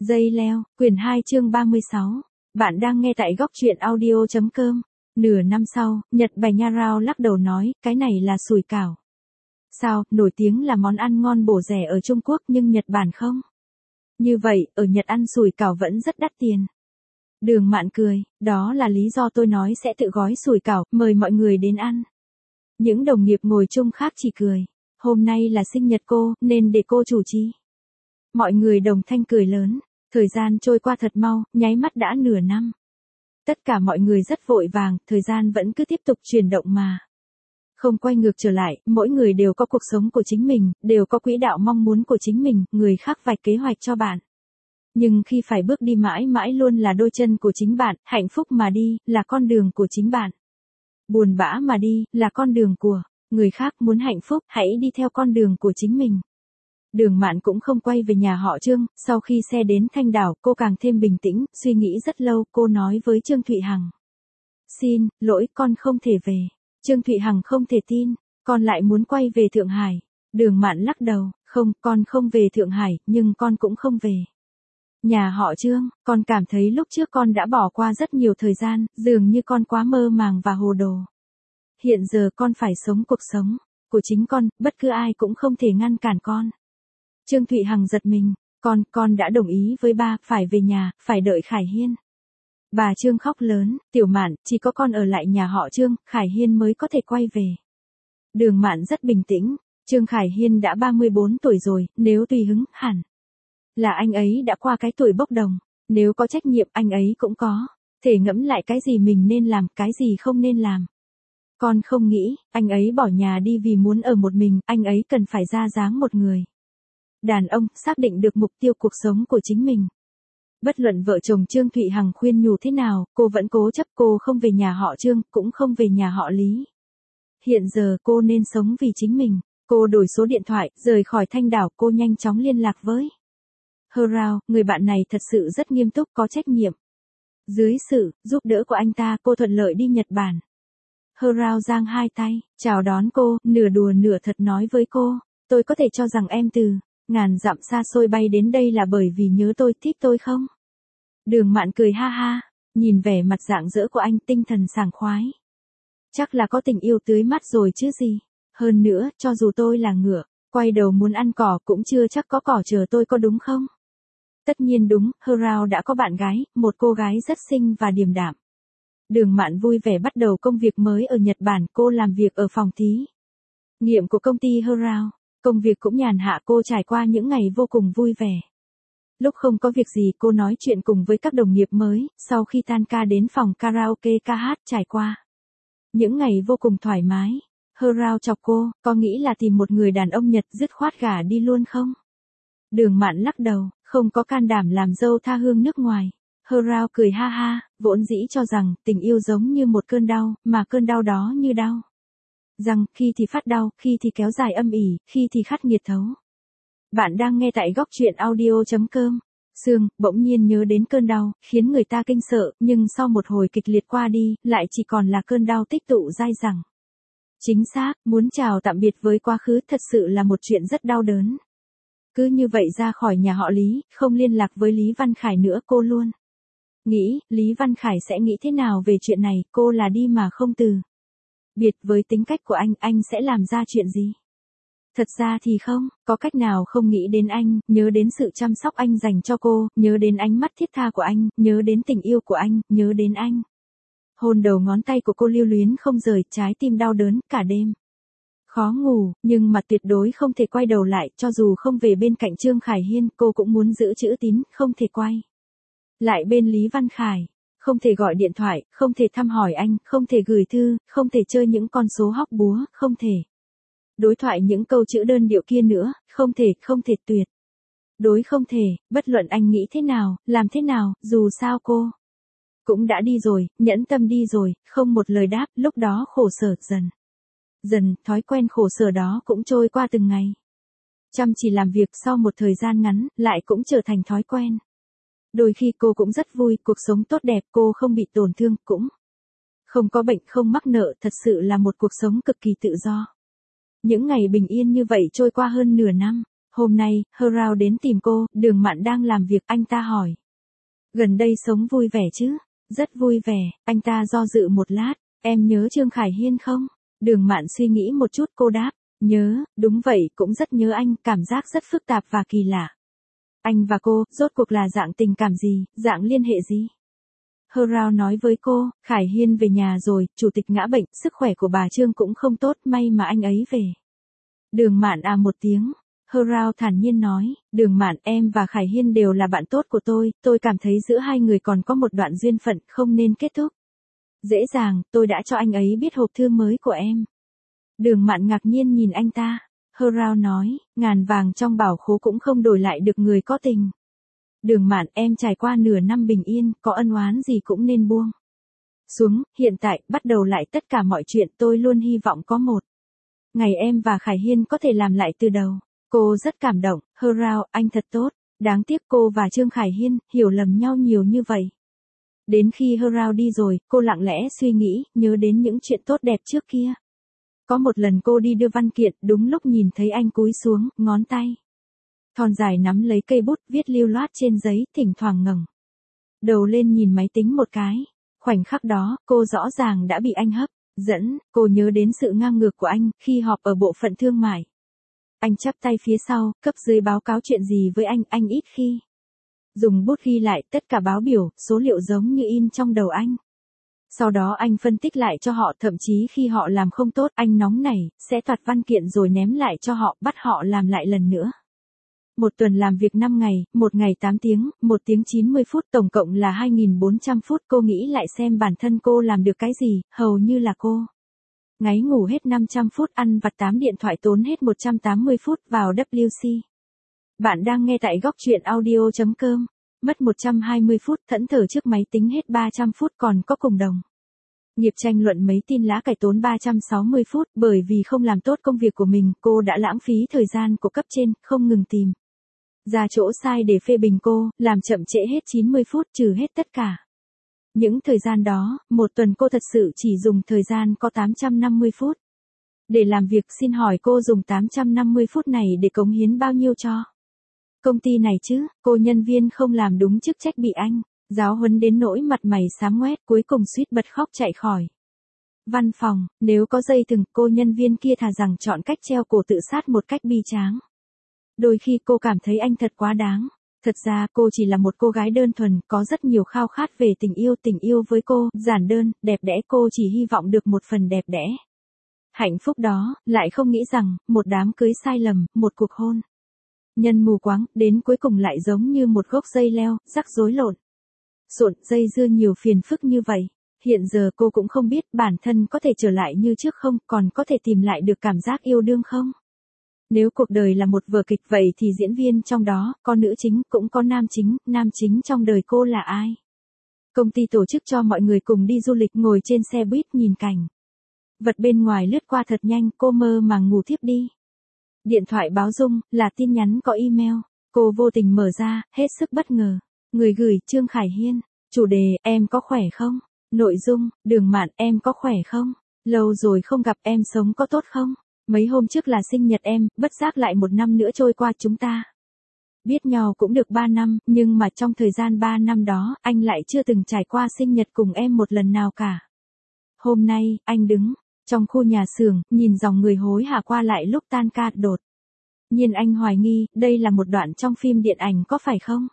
Dây leo, quyển 2 chương 36. Bạn đang nghe tại góc truyện audio.com. Nửa năm sau, Nhật Bày Nha Rao lắc đầu nói, cái này là sủi cảo. Sao, nổi tiếng là món ăn ngon bổ rẻ ở Trung Quốc nhưng Nhật Bản không? Như vậy, ở Nhật ăn sủi cảo vẫn rất đắt tiền. Đường Mạn cười, đó là lý do tôi nói sẽ tự gói sủi cảo, mời mọi người đến ăn. Những đồng nghiệp ngồi chung khác chỉ cười. Hôm nay là sinh nhật cô, nên để cô chủ trì. Mọi người đồng thanh cười lớn. Thời gian trôi qua thật mau, nháy mắt đã nửa năm. Tất cả mọi người rất vội vàng, thời gian vẫn cứ tiếp tục chuyển động mà. Không quay ngược trở lại, mỗi người đều có cuộc sống của chính mình, đều có quỹ đạo mong muốn của chính mình, người khác vạch kế hoạch cho bạn. Nhưng khi phải bước đi mãi mãi luôn là đôi chân của chính bạn, hạnh phúc mà đi, là con đường của chính bạn. Buồn bã mà đi, là con đường của người khác. Muốn hạnh phúc, hãy đi theo con đường của chính mình. Đường Mạn cũng không quay về nhà họ Trương, sau khi xe đến Thanh Đảo, cô càng thêm bình tĩnh, suy nghĩ rất lâu, cô nói với Trương Thụy Hằng. Xin lỗi, con không thể về. Trương Thụy Hằng không thể tin, con lại muốn quay về Thượng Hải. Đường Mạn lắc đầu, không, con không về Thượng Hải, nhưng con cũng không về nhà họ Trương. Con cảm thấy lúc trước con đã bỏ qua rất nhiều thời gian, dường như con quá mơ màng và hồ đồ. Hiện giờ con phải sống cuộc sống của chính con, bất cứ ai cũng không thể ngăn cản con. Trương Thụy Hằng giật mình, con đã đồng ý với ba, phải về nhà, phải đợi Khải Hiên. Bà Trương khóc lớn, Tiểu Mạn, chỉ có con ở lại nhà họ Trương, Khải Hiên mới có thể quay về. Đường Mạn rất bình tĩnh, Trương Khải Hiên đã 34 tuổi rồi, nếu tùy hứng, hẳn là anh ấy đã qua cái tuổi bốc đồng, nếu có trách nhiệm anh ấy cũng có thể ngẫm lại cái gì mình nên làm, cái gì không nên làm. Con không nghĩ, anh ấy bỏ nhà đi vì muốn ở một mình, anh ấy cần phải ra dáng một người đàn ông, xác định được mục tiêu cuộc sống của chính mình. Bất luận vợ chồng Trương Thụy Hằng khuyên nhủ thế nào, cô vẫn cố chấp, cô không về nhà họ Trương, cũng không về nhà họ Lý. Hiện giờ cô nên sống vì chính mình. Cô đổi số điện thoại, rời khỏi Thanh Đảo, cô nhanh chóng liên lạc với Hơ Rao, người bạn này thật sự rất nghiêm túc, có trách nhiệm. Dưới sự giúp đỡ của anh ta, cô thuận lợi đi Nhật Bản. Hơ Rao giang hai tay, chào đón cô, nửa đùa nửa thật nói với cô, tôi có thể cho rằng em từ ngàn dặm xa xôi bay đến đây là bởi vì nhớ tôi, thích tôi không? Đường Mạn cười ha ha, nhìn vẻ mặt rạng rỡ của anh, tinh thần sảng khoái. Chắc là có tình yêu tưới mắt rồi chứ gì. Hơn nữa, cho dù tôi là ngựa, quay đầu muốn ăn cỏ cũng chưa chắc có cỏ chờ tôi, có đúng không? Tất nhiên đúng, Hơ Rao đã có bạn gái, một cô gái rất xinh và điềm đạm. Đường Mạn vui vẻ bắt đầu công việc mới ở Nhật Bản, cô làm việc ở phòng thí nghiệm của công ty Hơ Rao. Công việc cũng nhàn hạ, cô trải qua những ngày vô cùng vui vẻ. Lúc không có việc gì cô nói chuyện cùng với các đồng nghiệp mới, sau khi tan ca đến phòng karaoke ca hát, trải qua những ngày vô cùng thoải mái. Hơ Rao chọc cô, có nghĩ là tìm một người đàn ông Nhật dứt khoát gả đi luôn không? Đường Mạn lắc đầu, không có can đảm làm dâu tha hương nước ngoài. Hơ Rao cười ha ha, vốn dĩ cho rằng tình yêu giống như một cơn đau, mà cơn đau đó như đau rằng, khi thì phát đau, khi thì kéo dài âm ỉ, khi thì khắc nghiệt thấu. Bạn đang nghe tại góc truyện audio.com. Sương, bỗng nhiên nhớ đến cơn đau, khiến người ta kinh sợ, nhưng sau một hồi kịch liệt qua đi, lại chỉ còn là cơn đau tích tụ dai dẳng. Chính xác, muốn chào tạm biệt với quá khứ thật sự là một chuyện rất đau đớn. Cứ như vậy ra khỏi nhà họ Lý, không liên lạc với Lý Văn Khải nữa, cô luôn nghĩ, Lý Văn Khải sẽ nghĩ thế nào về chuyện này, cô là đi mà không từ biệt với tính cách của anh sẽ làm ra chuyện gì? Thật ra thì không, có cách nào không nghĩ đến anh, nhớ đến sự chăm sóc anh dành cho cô, nhớ đến ánh mắt thiết tha của anh, nhớ đến tình yêu của anh, nhớ đến anh. Hôn đầu ngón tay của cô lưu luyến không rời, trái tim đau đớn, cả đêm khó ngủ, nhưng mà tuyệt đối không thể quay đầu lại, cho dù không về bên cạnh Trương Khải Hiên, cô cũng muốn giữ chữ tín, không thể quay lại bên Lý Văn Khải. Không thể gọi điện thoại, không thể thăm hỏi anh, không thể gửi thư, không thể chơi những con số hóc búa, không thể đối thoại những câu chữ đơn điệu kia nữa, không thể tuyệt đối không thể, bất luận anh nghĩ thế nào, làm thế nào, dù sao cô cũng đã đi rồi, nhẫn tâm đi rồi, không một lời đáp, lúc đó khổ sở dần, thói quen khổ sở đó cũng trôi qua từng ngày. Chăm chỉ làm việc sau một thời gian ngắn, lại cũng trở thành thói quen. Đôi khi cô cũng rất vui, cuộc sống tốt đẹp, cô không bị tổn thương, cũng không có bệnh, không mắc nợ, thật sự là một cuộc sống cực kỳ tự do. Những ngày bình yên như vậy trôi qua hơn nửa năm. Hôm nay, Herao đến tìm cô, Đường Mạn đang làm việc, anh ta hỏi. Gần đây sống vui vẻ chứ? Rất vui vẻ, anh ta do dự một lát, em nhớ Trương Khải Hiên không? Đường Mạn suy nghĩ một chút, cô đáp, nhớ, đúng vậy, cũng rất nhớ anh, cảm giác rất phức tạp và kỳ lạ. Anh và cô, rốt cuộc là dạng tình cảm gì, dạng liên hệ gì? Herao nói với cô, Khải Hiên về nhà rồi, chủ tịch ngã bệnh, sức khỏe của bà Trương cũng không tốt, may mà anh ấy về. Đường Mạn à một tiếng. Herao thản nhiên nói, Đường Mạn, em và Khải Hiên đều là bạn tốt của tôi cảm thấy giữa hai người còn có một đoạn duyên phận, không nên kết thúc. Dễ dàng, tôi đã cho anh ấy biết hộp thư mới của em. Đường Mạn ngạc nhiên nhìn anh ta. Herao nói, ngàn vàng trong bảo khố cũng không đổi lại được người có tình. Đường Mạn, em trải qua nửa năm bình yên, có ân oán gì cũng nên buông xuống, hiện tại, bắt đầu lại tất cả mọi chuyện, tôi luôn hy vọng có một ngày em và Khải Hiên có thể làm lại từ đầu. Cô rất cảm động, Herao, anh thật tốt, đáng tiếc cô và Trương Khải Hiên, hiểu lầm nhau nhiều như vậy. Đến khi Herao đi rồi, cô lặng lẽ suy nghĩ, nhớ đến những chuyện tốt đẹp trước kia. Có một lần cô đi đưa văn kiện, đúng lúc nhìn thấy anh cúi xuống, ngón tay thon dài nắm lấy cây bút, viết lưu loát trên giấy, thỉnh thoảng ngẩng đầu lên nhìn máy tính một cái. Khoảnh khắc đó, cô rõ ràng đã bị anh hấp dẫn, cô nhớ đến sự ngang ngược của anh, khi họp ở bộ phận thương mại. Anh chắp tay phía sau, cấp dưới báo cáo chuyện gì với anh ít khi dùng bút ghi lại tất cả báo biểu, số liệu giống như in trong đầu anh. Sau đó anh phân tích lại cho họ, thậm chí khi họ làm không tốt, anh nóng nảy, sẽ toạt văn kiện rồi ném lại cho họ, bắt họ làm lại lần nữa. Một tuần làm việc 5 ngày, một ngày 8 tiếng, 1 tiếng 90 phút, tổng cộng là 2.400 phút. Cô nghĩ lại xem bản thân cô làm được cái gì, hầu như là cô ngáy ngủ hết 500 phút, ăn vặt 8 điện thoại tốn hết 180 phút vào WC. Bạn đang nghe tại góc truyện audio.com. Mất 120 phút, thẫn thờ trước máy tính hết 300 phút, còn có cùng đồng nghiệp tranh luận mấy tin lá cải tốn 360 phút, bởi vì không làm tốt công việc của mình, cô đã lãng phí thời gian của cấp trên, không ngừng tìm ra chỗ sai để phê bình cô, làm chậm trễ hết 90 phút, trừ hết tất cả những thời gian đó, một tuần cô thật sự chỉ dùng thời gian có 850 phút để làm việc. Xin hỏi cô dùng 850 phút này để cống hiến bao nhiêu cho công ty này chứ? Cô nhân viên không làm đúng chức trách bị anh giáo huấn đến nỗi mặt mày xám ngoét, cuối cùng suýt bật khóc chạy khỏi văn phòng. Nếu có dây thừng, cô nhân viên kia thà rằng chọn cách treo cổ tự sát một cách bi tráng. Đôi khi cô cảm thấy anh thật quá đáng. Thật ra cô chỉ là một cô gái đơn thuần, có rất nhiều khao khát về tình yêu với cô, giản đơn, đẹp đẽ, cô chỉ hy vọng được một phần đẹp đẽ hạnh phúc đó, lại không nghĩ rằng, một đám cưới sai lầm, một cuộc hôn nhân mù quáng, đến cuối cùng lại giống như một gốc dây leo, rắc rối lộn xộn, dây dưa nhiều phiền phức như vậy. Hiện giờ cô cũng không biết bản thân có thể trở lại như trước không, còn có thể tìm lại được cảm giác yêu đương không. Nếu cuộc đời là một vở kịch vậy thì diễn viên trong đó, có nữ chính, cũng có nam chính trong đời cô là ai? Công ty tổ chức cho mọi người cùng đi du lịch, ngồi trên xe buýt nhìn cảnh vật bên ngoài lướt qua thật nhanh, cô mơ màng ngủ thiếp đi. Điện thoại báo rung, là tin nhắn có email. Cô vô tình mở ra, hết sức bất ngờ. Người gửi, Trương Khải Hiên. Chủ đề, em có khỏe không? Nội dung, Đường Mạn, em có khỏe không? Lâu rồi không gặp, em sống có tốt không? Mấy hôm trước là sinh nhật em, bất giác lại một năm nữa trôi qua, chúng ta biết nhau cũng được 3 năm, nhưng mà trong thời gian 3 năm đó, anh lại chưa từng trải qua sinh nhật cùng em một lần nào cả. Hôm nay, anh đứng trong khu nhà xưởng, nhìn dòng người hối hả qua lại lúc tan ca, đột nhiên anh hoài nghi, đây là một đoạn trong phim điện ảnh có phải không?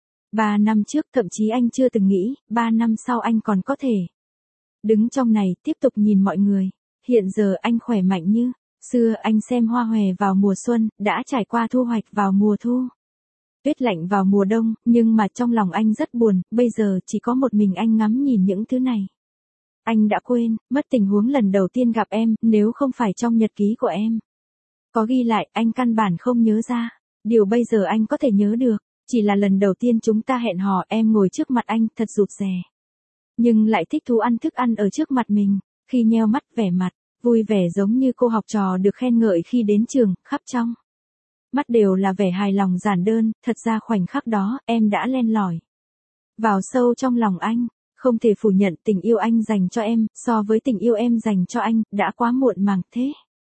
3 năm trước, thậm chí anh chưa từng nghĩ, 3 năm sau anh còn có thể đứng trong này, tiếp tục nhìn mọi người. Hiện giờ anh khỏe mạnh như xưa, anh xem hoa hòe vào mùa xuân, đã trải qua thu hoạch vào mùa thu, tuyết lạnh vào mùa đông, nhưng mà trong lòng anh rất buồn, bây giờ chỉ có một mình anh ngắm nhìn những thứ này. Anh đã quên mất tình huống lần đầu tiên gặp em, nếu không phải trong nhật ký của em có ghi lại, anh căn bản không nhớ ra. Điều bây giờ anh có thể nhớ được, chỉ là lần đầu tiên chúng ta hẹn hò, em ngồi trước mặt anh, thật rụt rè, nhưng lại thích thú ăn thức ăn ở trước mặt mình. Khi nheo mắt, vẻ mặt vui vẻ giống như cô học trò được khen ngợi khi đến trường, khắp trong mắt đều là vẻ hài lòng giản đơn. Thật ra khoảnh khắc đó, em đã len lỏi vào sâu trong lòng anh. Không thể phủ nhận tình yêu anh dành cho em, so với tình yêu em dành cho anh, đã quá muộn màng thế.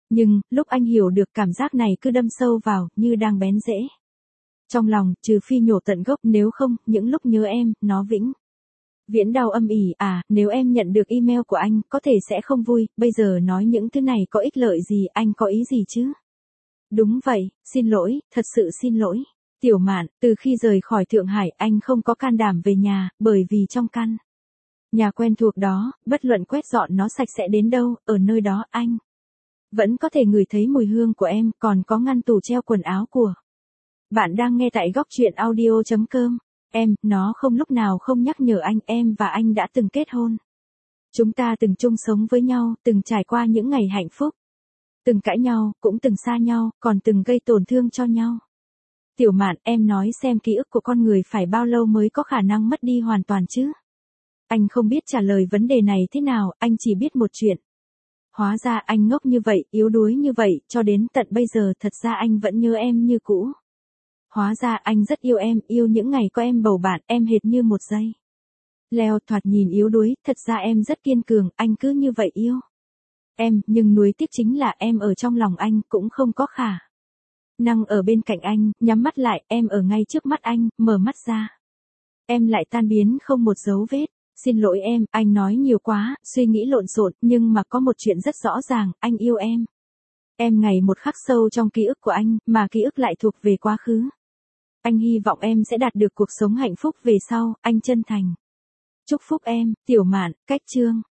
Nhưng, lúc anh hiểu được cảm giác này cứ đâm sâu vào, như đang bén rễ. Trong lòng, trừ phi nhổ tận gốc, nếu không, những lúc nhớ em, nó vĩnh viễn đau âm ỉ. Nếu em nhận được email của anh, có thể sẽ không vui, bây giờ nói những thứ này có ích lợi gì, anh có ý gì chứ? Đúng vậy, xin lỗi, thật sự xin lỗi. Tiểu Mạn, từ khi rời khỏi Thượng Hải, anh không có can đảm về nhà, bởi vì trong căn nhà quen thuộc đó, bất luận quét dọn nó sạch sẽ đến đâu, ở nơi đó anh vẫn có thể ngửi thấy mùi hương của em, còn có ngăn tủ treo quần áo của. Bạn đang nghe tại góc truyện audio.com. Nó không lúc nào không nhắc nhở anh, em và anh đã từng kết hôn. Chúng ta từng chung sống với nhau, từng trải qua những ngày hạnh phúc. Từng cãi nhau, cũng từng xa nhau, còn từng gây tổn thương cho nhau. Tiểu Mạn, em nói xem ký ức của con người phải bao lâu mới có khả năng mất đi hoàn toàn chứ? Anh không biết trả lời vấn đề này thế nào, anh chỉ biết một chuyện. Hóa ra anh ngốc như vậy, yếu đuối như vậy, cho đến tận bây giờ thật ra anh vẫn nhớ em như cũ. Hóa ra anh rất yêu em, yêu những ngày có em bầu bạn, em hệt như một giây. Leo thoạt nhìn yếu đuối, thật ra em rất kiên cường, anh cứ như vậy yêu em, nhưng nuối tiếc chính là em ở trong lòng anh cũng không có khả năng ở bên cạnh anh, nhắm mắt lại, em ở ngay trước mắt anh, mở mắt ra. Em lại tan biến không một dấu vết. Xin lỗi em, anh nói nhiều quá, suy nghĩ lộn xộn, nhưng mà có một chuyện rất rõ ràng, anh yêu em. Em ngày một khắc sâu trong ký ức của anh, mà ký ức lại thuộc về quá khứ. Anh hy vọng em sẽ đạt được cuộc sống hạnh phúc về sau, anh chân thành chúc phúc em. Tiểu Mạn, cách chương